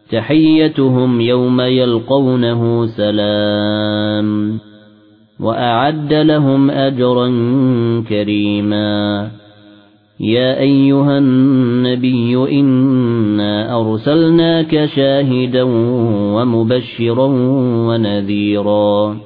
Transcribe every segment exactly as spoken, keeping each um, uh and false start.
تحيتهم يوم يلقونه سلام وأعد لهم أجرا كريما يا أيها النبي إنا أرسلناك شاهدا ومبشرا ونذيرا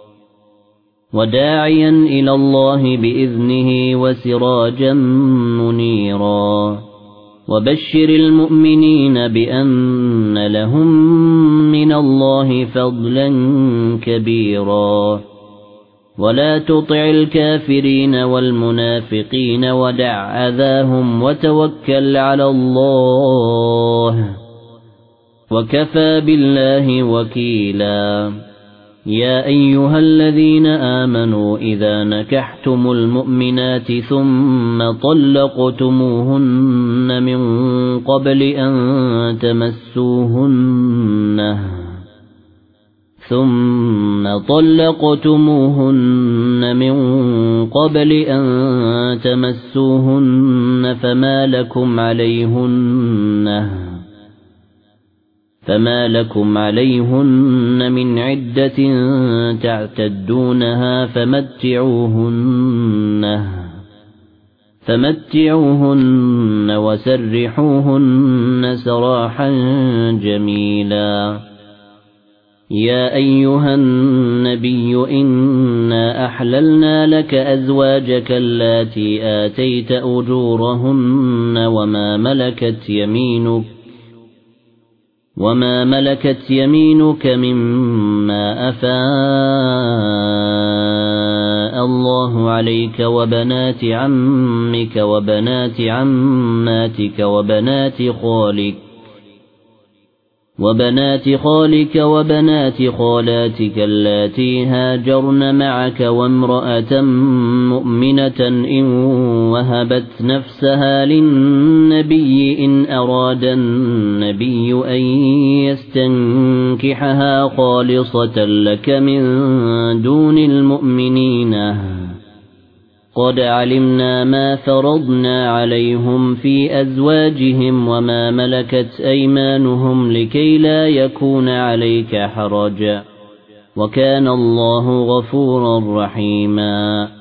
وداعيا إلى الله بإذنه وسراجا منيرا وبشر المؤمنين بأن لهم من الله فضلا كبيرا ولا تطع الكافرين والمنافقين ودع أذاهم وتوكل على الله وكفى بالله وكيلا يا أيها الذين آمنوا إذا نكحتم المؤمنات ثم طلقتموهن من قبل أن تمسوهن ثم طلقتموهن من قبل أن تمسوهن فما لكم عليهن فما لكم عليهن من عدة تعتدونها فمتعوهن فمتعوهن وسرحوهن سراحا جميلا يا أيها النبي إنا أحللنا لك أزواجك اللاتي آتيت أجورهن وما ملكت يمينك وما ملكت يمينك مما أفاء الله عليك وبنات عمك وبنات عماتك وبنات خالك وبنات خالك وبنات خالاتك اللاتي هاجرن معك وامرأة مؤمنة إن وهبت نفسها للنبي إن أراد النبي أن يستنكحها خالصة لك من دون المؤمنين قد علمنا ما فرضنا عليهم في أزواجهم وما ملكت أيمانهم لكي لا يكون عليك حرج وكان الله غفورا رحيما